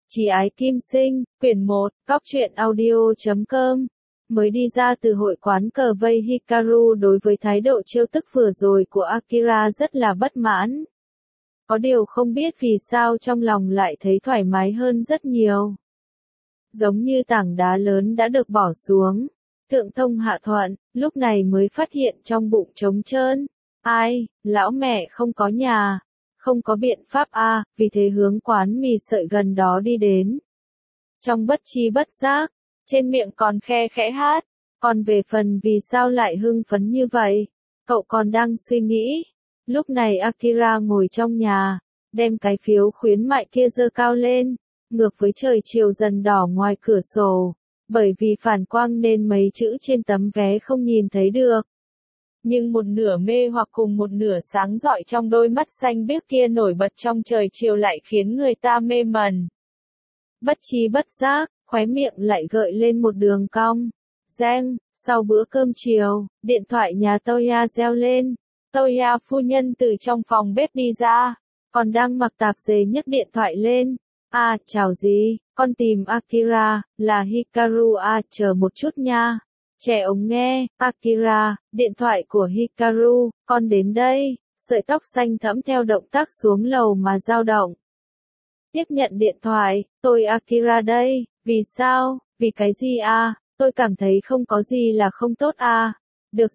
Chí ái Kim Sinh, quyển 1, Cóc truyện audio.com. Mới đi ra từ hội quán cờ vây Hikaru đối với thái độ trêu tức vừa rồi của Akira rất là bất mãn. Có điều không biết vì sao trong lòng lại thấy thoải mái hơn rất nhiều. Giống như tảng đá lớn đã được bỏ xuống. Thượng Thông hạ thuận, lúc này mới phát hiện trong bụng trống trơn. Ai, lão mẹ không có nhà. Không có biện pháp vì thế hướng quán mì sợi gần đó đi đến. Trong bất chi bất giác, trên miệng còn khe khẽ hát, còn về phần vì sao lại hưng phấn như vậy, cậu còn đang suy nghĩ. Lúc này Akira ngồi trong nhà, đem cái phiếu khuyến mại kia giơ cao lên, ngược với trời chiều dần đỏ ngoài cửa sổ, bởi vì phản quang nên mấy chữ trên tấm vé không nhìn thấy được. Nhưng một nửa mê hoặc cùng một nửa sáng rọi trong đôi mắt xanh biếc kia nổi bật trong trời chiều lại khiến người ta mê mẩn. Bất chi bất giác, khóe miệng lại gợi lên một đường cong. Reng, sau bữa cơm chiều, điện thoại nhà Toya reo lên. Toya phu nhân từ trong phòng bếp đi ra, còn đang mặc tạp dề nhấc điện thoại lên. Chào gì, con tìm Akira, là Hikaru chờ một chút nha. Trẻ ống nghe, Akira, điện thoại của Hikaru, con đến đây, sợi tóc xanh thẫm theo động tác xuống lầu mà dao động. Tiếp nhận điện thoại, tôi Akira đây, vì sao, vì cái gì tôi cảm thấy không có gì là không tốt Được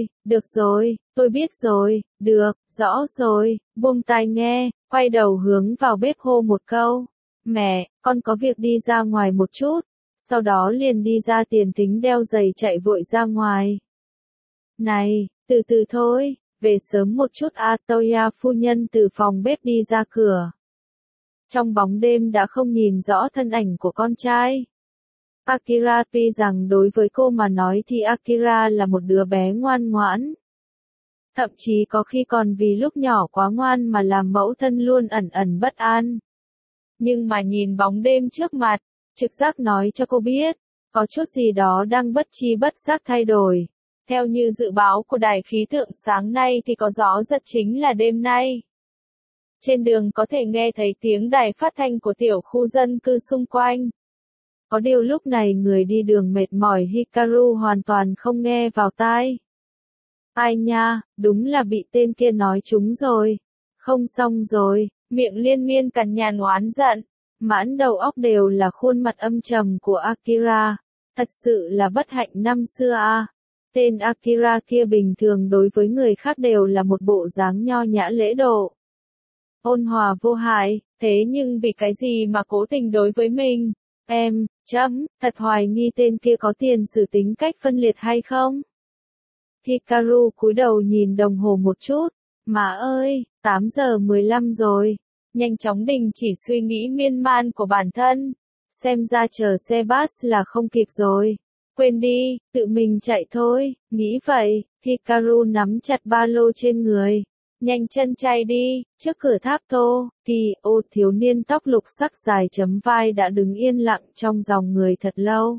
rồi, tôi biết rồi, được, rõ rồi, buông tai nghe, quay đầu hướng vào bếp hô một câu. Mẹ, con có việc đi ra ngoài một chút. Sau đó liền đi ra tiền thính đeo giày chạy vội ra ngoài. Này, từ từ thôi, về sớm một chút Toya phu nhân từ phòng bếp đi ra cửa. Trong bóng đêm đã không nhìn rõ thân ảnh của con trai. Akira tuy rằng đối với cô mà nói thì Akira là một đứa bé ngoan ngoãn. Thậm chí có khi còn vì lúc nhỏ quá ngoan mà làm mẫu thân luôn ẩn ẩn bất an. Nhưng mà nhìn bóng đêm trước mặt, trực giác nói cho cô biết, có chút gì đó đang bất chi bất giác thay đổi. Theo như dự báo của đài khí tượng sáng nay thì có gió giật chính là đêm nay. Trên đường có thể nghe thấy tiếng đài phát thanh của tiểu khu dân cư xung quanh. Có điều lúc này người đi đường mệt mỏi Hikaru hoàn toàn không nghe vào tai. Ai nha, đúng là bị tên kia nói trúng rồi. Không xong rồi, miệng liên miên cằn nhằn oán giận. Mãn đầu óc đều là khuôn mặt âm trầm của Akira. Thật sự là bất hạnh năm xưa Tên Akira kia bình thường đối với người khác đều là một bộ dáng nho nhã lễ độ. Ôn hòa vô hại, thế nhưng vì cái gì mà cố tình đối với mình? Thật hoài nghi tên kia có tiền sử tính cách phân liệt hay không? Hikaru cúi đầu nhìn đồng hồ một chút. Má ơi, 8 giờ 15 rồi. Nhanh chóng đình chỉ suy nghĩ miên man của bản thân. Xem ra chờ xe bus là không kịp rồi. Quên đi, tự mình chạy thôi, nghĩ vậy, Hikaru nắm chặt ba lô trên người. Nhanh chân chạy đi, trước cửa tháp Tô, thiếu niên tóc lục sắc dài chấm vai đã đứng yên lặng trong dòng người thật lâu.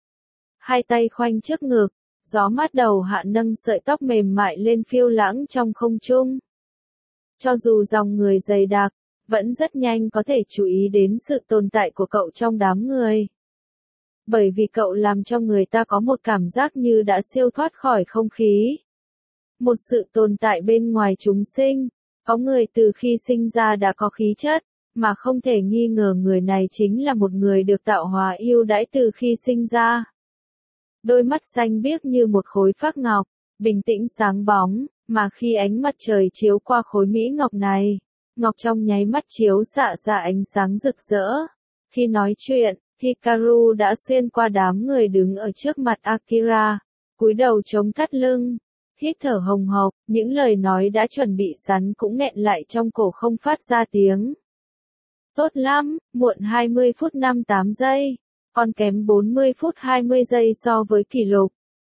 Hai tay khoanh trước ngực, gió mát đầu hạ nâng sợi tóc mềm mại lên phiêu lãng trong không trung. Cho dù dòng người dày đặc, vẫn rất nhanh có thể chú ý đến sự tồn tại của cậu trong đám người. Bởi vì cậu làm cho người ta có một cảm giác như đã siêu thoát khỏi không khí. Một sự tồn tại bên ngoài chúng sinh, có người từ khi sinh ra đã có khí chất, mà không thể nghi ngờ người này chính là một người được tạo hóa yêu đãi từ khi sinh ra. Đôi mắt xanh biếc như một khối phác ngọc, bình tĩnh sáng bóng, mà khi ánh mặt trời chiếu qua khối mỹ ngọc này, ngọc trong nháy mắt chiếu xạ ra ánh sáng rực rỡ. Khi nói chuyện, Hikaru đã xuyên qua đám người đứng ở trước mặt Akira, cúi đầu chống thắt lưng, hít thở hồng hộc, những lời nói đã chuẩn bị sẵn cũng nghẹn lại trong cổ không phát ra tiếng. Tốt lắm, muộn 20 phút 58 giây, còn kém 40 phút 20 giây so với kỷ lục.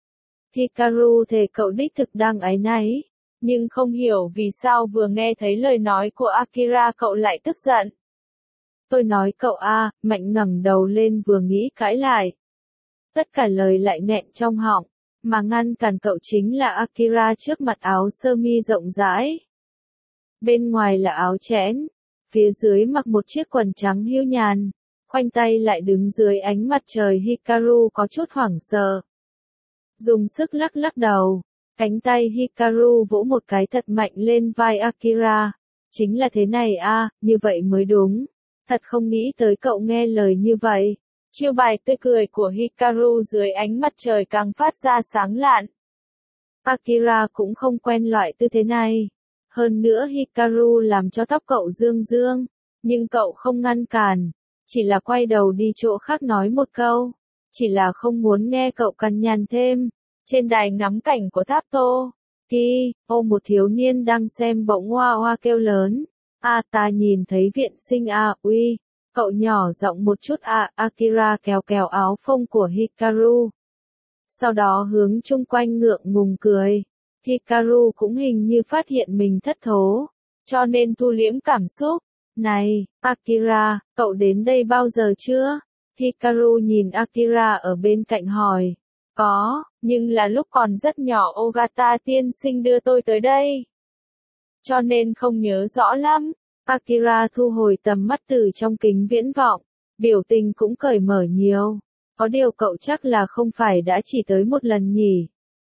Hikaru thề cậu đích thực đang áy náy, nhưng không hiểu vì sao vừa nghe thấy lời nói của Akira cậu lại tức giận. Tôi nói cậu Mạnh ngẩng đầu lên vừa nghĩ cãi lại. Tất cả lời lại nghẹn trong họng, mà ngăn cản cậu chính là Akira trước mặt áo sơ mi rộng rãi. Bên ngoài là áo chẽn, phía dưới mặc một chiếc quần trắng hưu nhàn, khoanh tay lại đứng dưới ánh mặt trời. Hikaru có chút hoảng sợ. Dùng sức lắc lắc đầu. Cánh tay Hikaru vỗ một cái thật mạnh lên vai Akira. Chính là thế này a, như vậy mới đúng. Thật không nghĩ tới cậu nghe lời như vậy. Chiêu bài tươi cười của Hikaru dưới ánh mặt trời càng phát ra sáng lạn. Akira cũng không quen loại tư thế này. Hơn nữa Hikaru làm cho tóc cậu dương dương. Nhưng cậu không ngăn cản. Chỉ là quay đầu đi chỗ khác nói một câu. Chỉ là không muốn nghe cậu cằn nhằn thêm. Trên đài ngắm cảnh của tháp Tô Ki, một thiếu niên đang xem bỗng hoa hoa kêu lớn. Ta nhìn thấy viện sinh uy. Cậu nhỏ giọng một chút Akira kéo kéo áo phông của Hikaru. Sau đó hướng chung quanh ngượng ngùng cười. Hikaru cũng hình như phát hiện mình thất thố. Cho nên thu liễm cảm xúc. Này, Akira, cậu đến đây bao giờ chưa? Hikaru nhìn Akira ở bên cạnh hỏi. Có, nhưng là lúc còn rất nhỏ Ogata tiên sinh đưa tôi tới đây. Cho nên không nhớ rõ lắm. Akira thu hồi tầm mắt từ trong kính viễn vọng. Biểu tình cũng cởi mở nhiều. Có điều cậu chắc là không phải đã chỉ tới một lần nhỉ?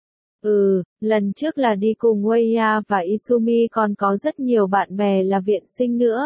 Lần trước là đi cùng Weiya và Izumi, còn có rất nhiều bạn bè là viện sinh nữa.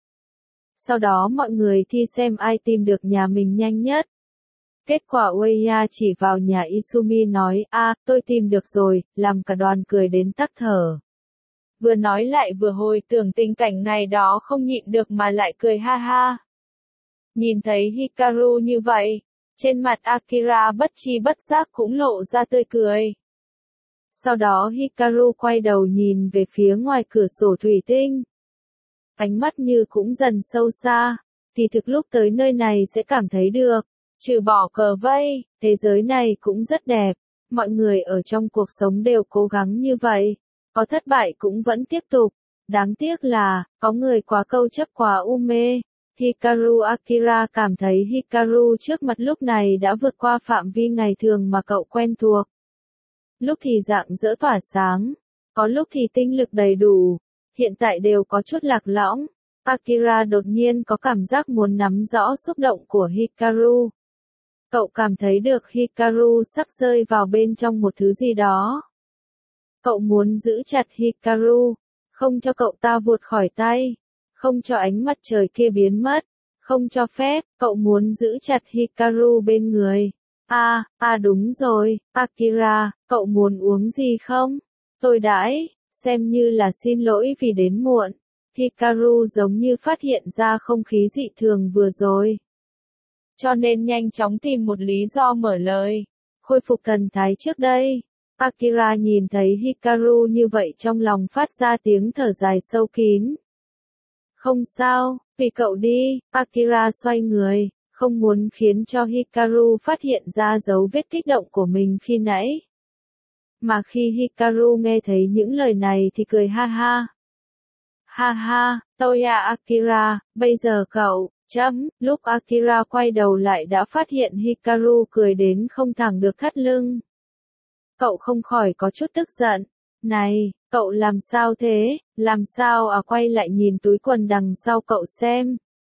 Sau đó mọi người thi xem ai tìm được nhà mình nhanh nhất. Kết quả Weiya chỉ vào nhà Izumi nói, tôi tìm được rồi, làm cả đoàn cười đến tắc thở. Vừa nói lại vừa hồi tưởng tình cảnh ngày đó không nhịn được mà lại cười ha ha. Nhìn thấy Hikaru như vậy, trên mặt Akira bất tri bất giác cũng lộ ra tươi cười. Sau đó Hikaru quay đầu nhìn về phía ngoài cửa sổ thủy tinh. Ánh mắt như cũng dần sâu xa, thì thực lúc tới nơi này sẽ cảm thấy được. Trừ bỏ cờ vây, thế giới này cũng rất đẹp. Mọi người ở trong cuộc sống đều cố gắng như vậy. Có thất bại cũng vẫn tiếp tục. Đáng tiếc là, có người quá câu chấp quá u mê. Hikaru Akira cảm thấy Hikaru trước mặt lúc này đã vượt qua phạm vi ngày thường mà cậu quen thuộc. Lúc thì rạng rỡ tỏa sáng, có lúc thì tinh lực đầy đủ, hiện tại đều có chút lạc lõng. Akira đột nhiên có cảm giác muốn nắm rõ xúc động của Hikaru. Cậu cảm thấy được Hikaru sắp rơi vào bên trong một thứ gì đó. Cậu muốn giữ chặt Hikaru, không cho cậu ta vụt khỏi tay, không cho ánh mặt trời kia biến mất, không cho phép, cậu muốn giữ chặt Hikaru bên người. Đúng rồi, Akira, cậu muốn uống gì không? Tôi đãi, xem như là xin lỗi vì đến muộn. Hikaru giống như phát hiện ra không khí dị thường vừa rồi. Cho nên nhanh chóng tìm một lý do mở lời. Khôi phục thần thái trước đây. Akira nhìn thấy Hikaru như vậy trong lòng phát ra tiếng thở dài sâu kín. Không sao, tùy cậu đi. Akira xoay người, không muốn khiến cho Hikaru phát hiện ra dấu vết kích động của mình khi nãy. Mà khi Hikaru nghe thấy những lời này thì cười ha ha. Ha ha, tôi Akira, bây giờ cậu, lúc Akira quay đầu lại đã phát hiện Hikaru cười đến không thẳng được thắt lưng. Cậu không khỏi có chút tức giận. Này, cậu làm sao thế, làm sao quay lại nhìn túi quần đằng sau cậu xem.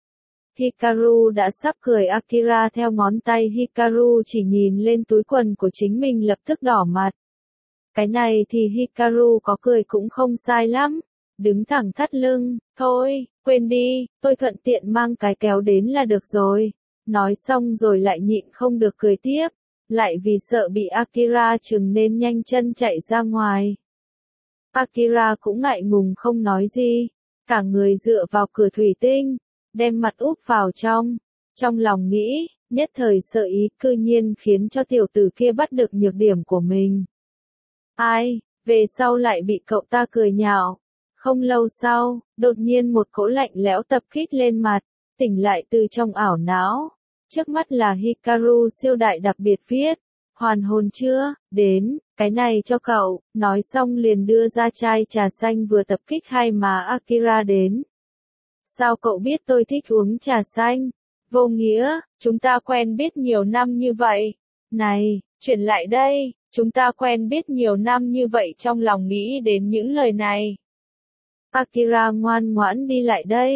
Hikaru đã sắp cười. Akira theo ngón tay Hikaru chỉ nhìn lên túi quần của chính mình lập tức đỏ mặt. Cái này thì Hikaru có cười cũng không sai lắm. Đứng thẳng thắt lưng, thôi, quên đi, tôi thuận tiện mang cái kéo đến là được rồi. Nói xong rồi lại nhịn không được cười tiếp, lại vì sợ bị Akira chừng nên nhanh chân chạy ra ngoài. Akira cũng ngại ngùng không nói gì, cả người dựa vào cửa thủy tinh, đem mặt úp vào trong lòng nghĩ, nhất thời sợ ý cư nhiên khiến cho tiểu tử kia bắt được nhược điểm của mình. Về sau lại bị cậu ta cười nhạo. Không lâu sau, đột nhiên một cỗ lạnh lẽo tập kích lên mặt, tỉnh lại từ trong ảo não. Trước mắt là Hikaru siêu đại đặc biệt viết, hoàn hồn chưa, đến, cái này cho cậu, nói xong liền đưa ra chai trà xanh vừa tập kích hai má Akira đến. Sao cậu biết tôi thích uống trà xanh? Vô nghĩa, chúng ta quen biết nhiều năm như vậy. Này, chuyển lại đây, chúng ta quen biết nhiều năm như vậy trong lòng nghĩ đến những lời này. Akira ngoan ngoãn đi lại đây.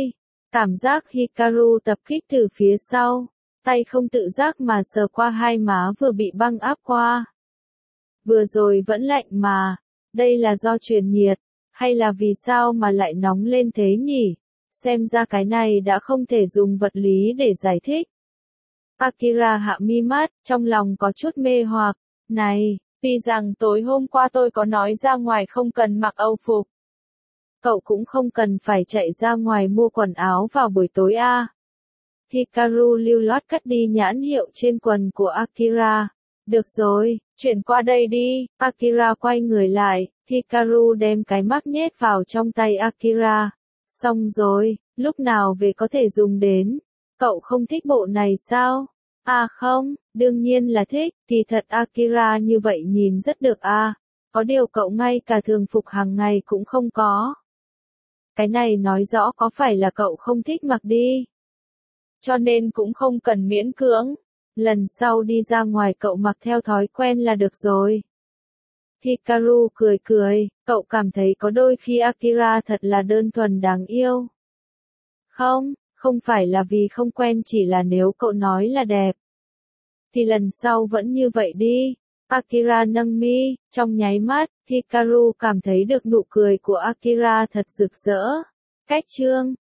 Cảm giác Hikaru tập kích từ phía sau, tay không tự giác mà sờ qua hai má vừa bị băng áp qua. Vừa rồi vẫn lạnh mà, đây là do truyền nhiệt, hay là vì sao mà lại nóng lên thế nhỉ? Xem ra cái này đã không thể dùng vật lý để giải thích. Akira hạ mi mắt, trong lòng có chút mê hoặc. Này, tuy rằng tối hôm qua tôi có nói ra ngoài không cần mặc âu phục. Cậu cũng không cần phải chạy ra ngoài mua quần áo vào buổi tối à. Hikaru lưu loát cất đi nhãn hiệu trên quần của Akira. Được rồi, chuyển qua đây đi. Akira quay người lại, Hikaru đem cái mác nhét vào trong tay Akira. Xong rồi, lúc nào về có thể dùng đến. Cậu không thích bộ này sao? À không, đương nhiên là thích, kỳ thật Akira như vậy nhìn rất được à. Có điều cậu ngay cả thường phục hàng ngày cũng không có. Cái này nói rõ có phải là cậu không thích mặc đi. Cho nên cũng không cần miễn cưỡng. Lần sau đi ra ngoài cậu mặc theo thói quen là được rồi. Hikaru cười cười, cậu cảm thấy có đôi khi Akira thật là đơn thuần đáng yêu. Không, không phải là vì không quen, chỉ là nếu cậu nói là đẹp. Thì lần sau vẫn như vậy đi. Akira nâng mi, trong nháy mắt, Hikaru cảm thấy được nụ cười của Akira thật rực rỡ. Cách chương